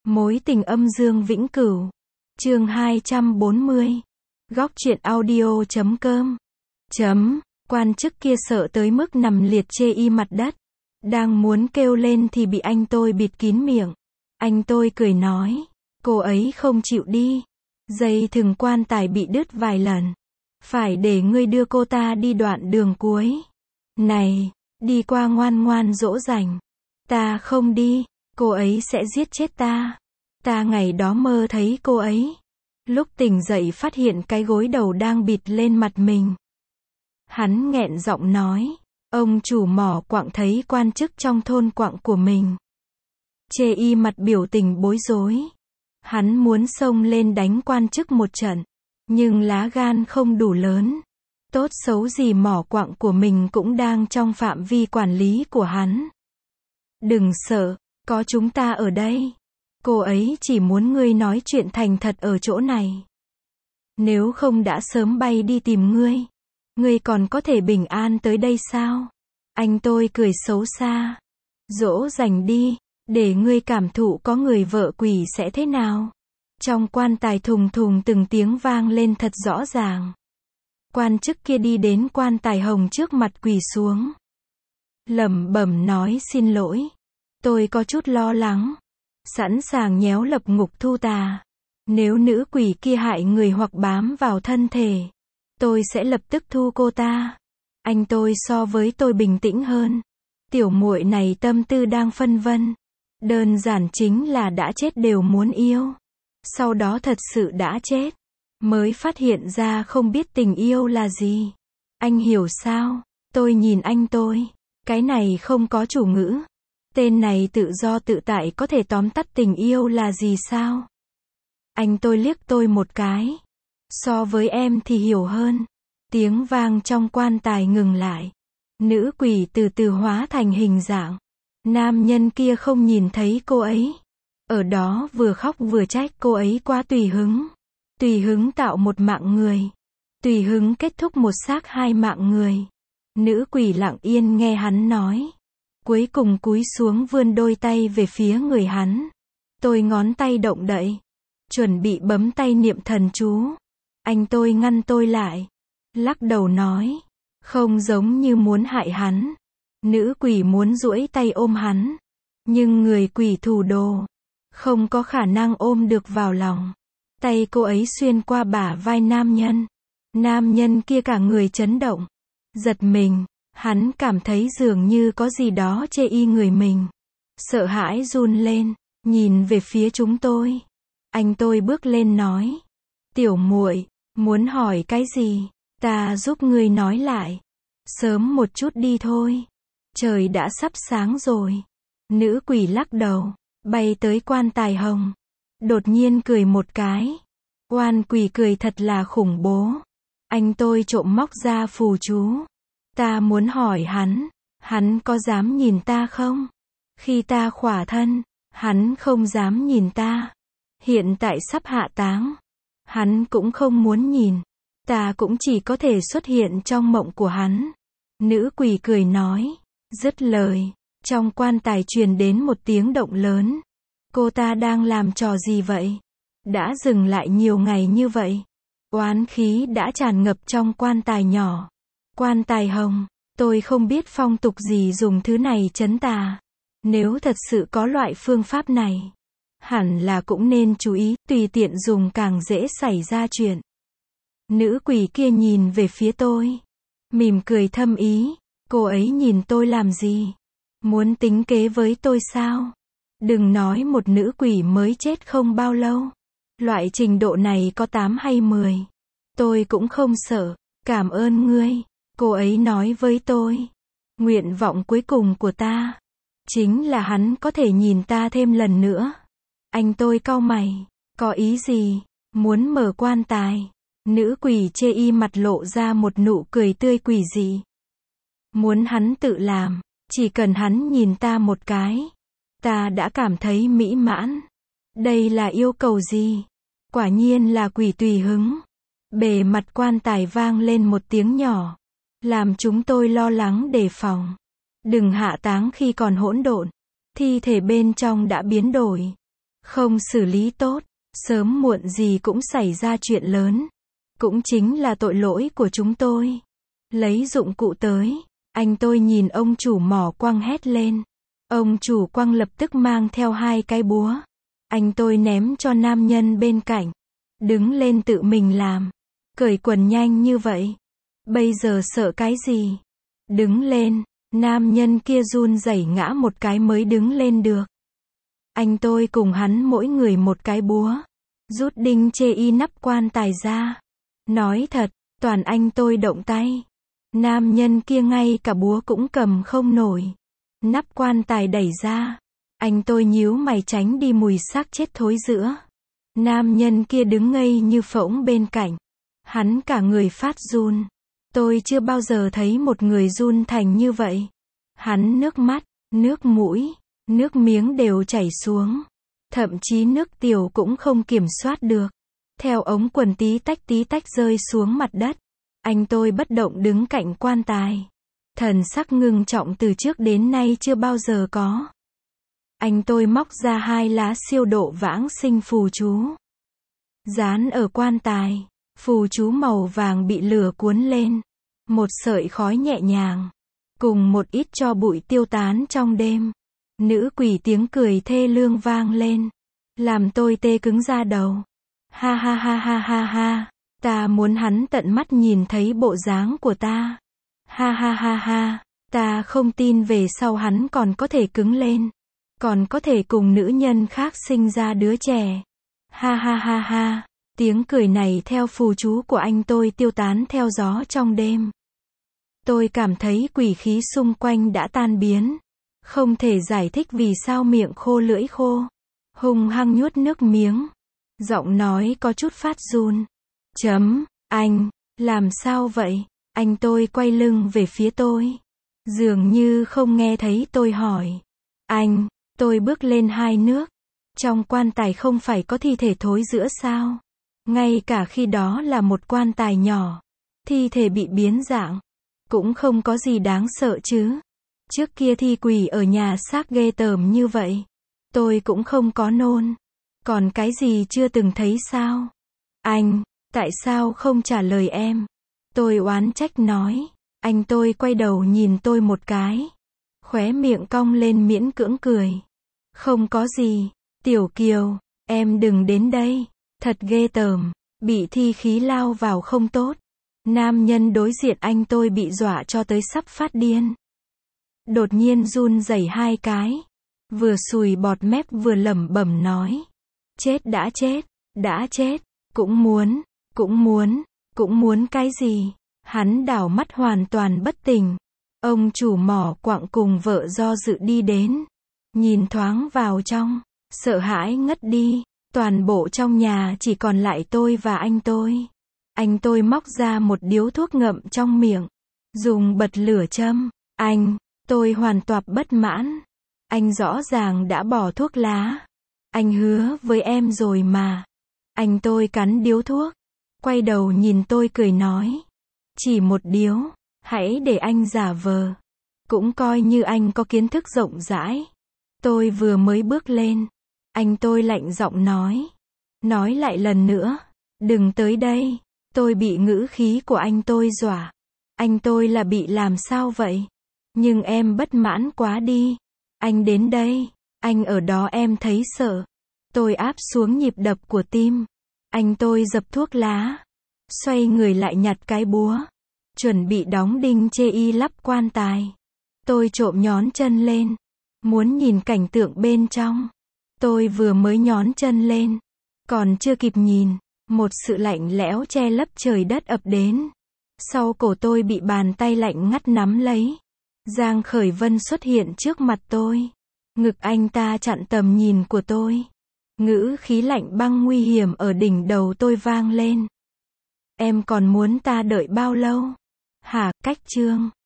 Mối tình âm dương vĩnh cửu. Chương 240. Góc truyện audio.com. Quan chức kia sợ tới mức nằm liệt chê y mặt đất. Đang muốn kêu lên thì bị anh tôi bịt kín miệng. Anh tôi cười nói, cô ấy không chịu đi. Dây thừng quan tài bị đứt vài lần. Phải để ngươi đưa cô ta đi đoạn đường cuối. Này, đi qua ngoan ngoan dỗ dành. Ta không đi, cô ấy sẽ giết chết ta. Ta ngày đó mơ thấy cô ấy. Lúc tỉnh dậy phát hiện cái gối đầu đang bịt lên mặt mình. Hắn nghẹn giọng nói, ông chủ mỏ quặng thấy quan chức trong thôn quặng của mình. Chê y mặt biểu tình bối rối. Hắn muốn xông lên đánh quan chức một trận. Nhưng lá gan không đủ lớn. Tốt xấu gì mỏ quặng của mình cũng đang trong phạm vi quản lý của hắn. Đừng sợ, có chúng ta ở đây. Cô ấy chỉ muốn ngươi nói chuyện thành thật ở chỗ này. Nếu không đã sớm bay đi tìm ngươi. Ngươi còn có thể bình an tới đây sao? Anh tôi cười xấu xa. Dỗ dành đi, để ngươi cảm thụ có người vợ quỷ sẽ thế nào. Trong quan tài thùng thùng từng tiếng vang lên thật rõ ràng. Quan chức kia đi đến quan tài hồng trước mặt quỳ xuống. Lẩm bẩm nói xin lỗi. Tôi có chút lo lắng. Sẵn sàng nhéo lập ngục thu tà. Nếu nữ quỷ kia hại người hoặc bám vào thân thể, tôi sẽ lập tức thu cô ta. Anh tôi so với tôi bình tĩnh hơn. Tiểu muội này tâm tư đang phân vân. Đơn giản chính là đã chết đều muốn yêu. Sau đó thật sự đã chết. Mới phát hiện ra không biết tình yêu là gì. Anh hiểu sao? Tôi nhìn anh tôi. Cái này không có chủ ngữ. Tên này tự do tự tại có thể tóm tắt tình yêu là gì sao? Anh tôi liếc tôi một cái. So với em thì hiểu hơn. Tiếng vang trong quan tài ngừng lại. Nữ quỷ từ từ hóa thành hình dạng. Nam nhân kia không nhìn thấy cô ấy. Ở đó vừa khóc vừa trách cô ấy quá tùy hứng. Tùy hứng tạo một mạng người. Tùy hứng kết thúc một xác hai mạng người. Nữ quỷ lặng yên nghe hắn nói. Cuối cùng cúi xuống vươn đôi tay về phía người hắn. Tôi ngón tay động đậy. Chuẩn bị bấm tay niệm thần chú. Anh tôi ngăn tôi lại. Lắc đầu nói. Không giống như muốn hại hắn. Nữ quỷ muốn duỗi tay ôm hắn. Nhưng người quỷ thủ đồ. Không có khả năng ôm được vào lòng. Tay cô ấy xuyên qua bả vai nam nhân. Nam nhân kia cả người chấn động. Giật mình. Hắn cảm thấy dường như có gì đó chê y người mình. Sợ hãi run lên. Nhìn về phía chúng tôi. Anh tôi bước lên nói. Tiểu muội, muốn hỏi cái gì? Ta giúp ngươi nói lại. Sớm một chút đi thôi. Trời đã sắp sáng rồi. Nữ quỷ lắc đầu. Bay tới quan tài hồng. Đột nhiên cười một cái. Oan quỷ cười thật là khủng bố. Anh tôi trộm móc ra phù chú. Ta muốn hỏi hắn có dám nhìn ta không? Khi ta khỏa thân, hắn không dám nhìn ta. Hiện tại sắp hạ táng. Hắn cũng không muốn nhìn. Ta cũng chỉ có thể xuất hiện trong mộng của hắn. Nữ quỷ cười nói. Dứt lời. Trong quan tài truyền đến một tiếng động lớn. Cô ta đang làm trò gì vậy? Đã dừng lại nhiều ngày như vậy. Oán khí đã tràn ngập trong quan tài nhỏ. Quan tài hồng. Tôi không biết phong tục gì dùng thứ này trấn tà. Nếu thật sự có loại phương pháp này, hẳn là cũng nên chú ý, tùy tiện dùng càng dễ xảy ra chuyện. Nữ quỷ kia nhìn về phía tôi. Mỉm cười thâm ý. Cô ấy nhìn tôi làm gì? Muốn tính kế với tôi sao? Đừng nói một nữ quỷ mới chết không bao lâu. Loại trình độ này có 8 hay 10. Tôi cũng không sợ. Cảm ơn ngươi. Cô ấy nói với tôi. Nguyện vọng cuối cùng của ta chính là hắn có thể nhìn ta thêm lần nữa. Anh tôi cau mày. Có ý gì? Muốn mở quan tài. Nữ quỷ chê y mặt lộ ra một nụ cười tươi quỷ dị. Muốn hắn tự làm. Chỉ cần hắn nhìn ta một cái. Ta đã cảm thấy mỹ mãn. Đây là yêu cầu gì? Quả nhiên là quỷ tùy hứng. Bề mặt quan tài vang lên một tiếng nhỏ. Làm chúng tôi lo lắng đề phòng. Đừng hạ táng khi còn hỗn độn. Thi thể bên trong đã biến đổi. Không xử lý tốt, sớm muộn gì cũng xảy ra chuyện lớn. Cũng chính là tội lỗi của chúng tôi. Lấy dụng cụ tới, anh tôi nhìn ông chủ mỏ quăng hét lên. Ông chủ quăng lập tức mang theo 2 cái búa. Anh tôi ném cho nam nhân bên cạnh. Đứng lên tự mình làm. Cởi quần nhanh như vậy. Bây giờ sợ cái gì? Đứng lên, nam nhân kia run rẩy ngã một cái mới đứng lên được. Anh tôi cùng hắn mỗi người một cái búa. Rút đinh chê y nắp quan tài ra. Nói thật, toàn anh tôi động tay. Nam nhân kia ngay cả búa cũng cầm không nổi. Nắp quan tài đẩy ra. Anh tôi nhíu mày tránh đi mùi xác chết thối rữa. Nam nhân kia đứng ngây như phỗng bên cạnh. Hắn cả người phát run. Tôi chưa bao giờ thấy một người run thành như vậy. Hắn nước mắt, nước mũi, nước miếng đều chảy xuống. Thậm chí nước tiểu cũng không kiểm soát được. Theo ống quần tí tách rơi xuống mặt đất. Anh tôi bất động đứng cạnh quan tài. Thần sắc ngưng trọng từ trước đến nay chưa bao giờ có. Anh tôi móc ra 2 lá siêu độ vãng sinh phù chú. Dán ở quan tài. Phù chú màu vàng bị lửa cuốn lên. Một sợi khói nhẹ nhàng. Cùng một ít tro bụi tiêu tán trong đêm. Nữ quỷ tiếng cười thê lương vang lên. Làm tôi tê cứng da đầu. Ha ha ha ha ha ha. Ta muốn hắn tận mắt nhìn thấy bộ dáng của ta. Ha ha ha ha. Ta không tin về sau hắn còn có thể cứng lên. Còn có thể cùng nữ nhân khác sinh ra đứa trẻ. Ha ha ha ha. Tiếng cười này theo phù chú của anh tôi tiêu tán theo gió trong đêm. Tôi cảm thấy quỷ khí xung quanh đã tan biến. Không thể giải thích vì sao miệng khô lưỡi khô. Hung hăng nuốt nước miếng. Giọng nói có chút phát run. Anh, làm sao vậy? Anh tôi quay lưng về phía tôi. Dường như không nghe thấy tôi hỏi. Anh, tôi bước lên 2 nước. Trong quan tài không phải có thi thể thối rữa sao? Ngay cả khi đó là một quan tài nhỏ. Thi thể bị biến dạng. Cũng không có gì đáng sợ chứ. Trước kia thi quỷ ở nhà xác ghê tởm như vậy. Tôi cũng không có nôn. Còn cái gì chưa từng thấy sao? Anh, tại sao không trả lời em? Tôi oán trách nói. Anh tôi quay đầu nhìn tôi một cái. Khóe miệng cong lên miễn cưỡng cười. Không có gì. Tiểu Kiều, em đừng đến đây. Thật ghê tởm. Bị thi khí lao vào không tốt. Nam nhân đối diện anh tôi bị dọa cho tới sắp phát điên. Đột nhiên run rẩy 2 cái. Vừa sùi bọt mép vừa lẩm bẩm nói. Chết. Đã chết. Cũng muốn cái gì? Hắn đảo mắt hoàn toàn bất tỉnh. Ông chủ mỏ quặng cùng vợ do dự đi đến. Nhìn thoáng vào trong. Sợ hãi ngất đi. Toàn bộ trong nhà chỉ còn lại tôi và anh tôi. Anh tôi móc ra một điếu thuốc ngậm trong miệng. Dùng bật lửa châm. Tôi hoàn toàn bất mãn. Anh rõ ràng đã bỏ thuốc lá. Anh hứa với em rồi mà. Anh tôi cắn điếu thuốc. Quay đầu nhìn tôi cười nói. Chỉ một điếu. Hãy để anh giả vờ. Cũng coi như anh có kiến thức rộng rãi. Tôi vừa mới bước lên. Anh tôi lạnh giọng nói. Nói lại lần nữa. Đừng tới đây. Tôi bị ngữ khí của anh tôi dọa. Anh tôi là bị làm sao vậy? Nhưng em bất mãn quá đi. Anh đến đây. Anh ở đó em thấy sợ. Tôi áp xuống nhịp đập của tim. Anh tôi dập thuốc lá. Xoay người lại nhặt cái búa. Chuẩn bị đóng đinh chê y lắp quan tài. Tôi trộm nhón chân lên. Muốn nhìn cảnh tượng bên trong. Tôi vừa mới nhón chân lên. Còn chưa kịp nhìn. Một sự lạnh lẽo che lấp trời đất ập đến. Sau cổ tôi bị bàn tay lạnh ngắt nắm lấy. Giang Khởi Vân xuất hiện trước mặt tôi. Ngực anh ta chặn tầm nhìn của tôi. Ngữ khí lạnh băng nguy hiểm ở đỉnh đầu tôi vang lên. Em còn muốn ta đợi bao lâu? Hả, cách chương.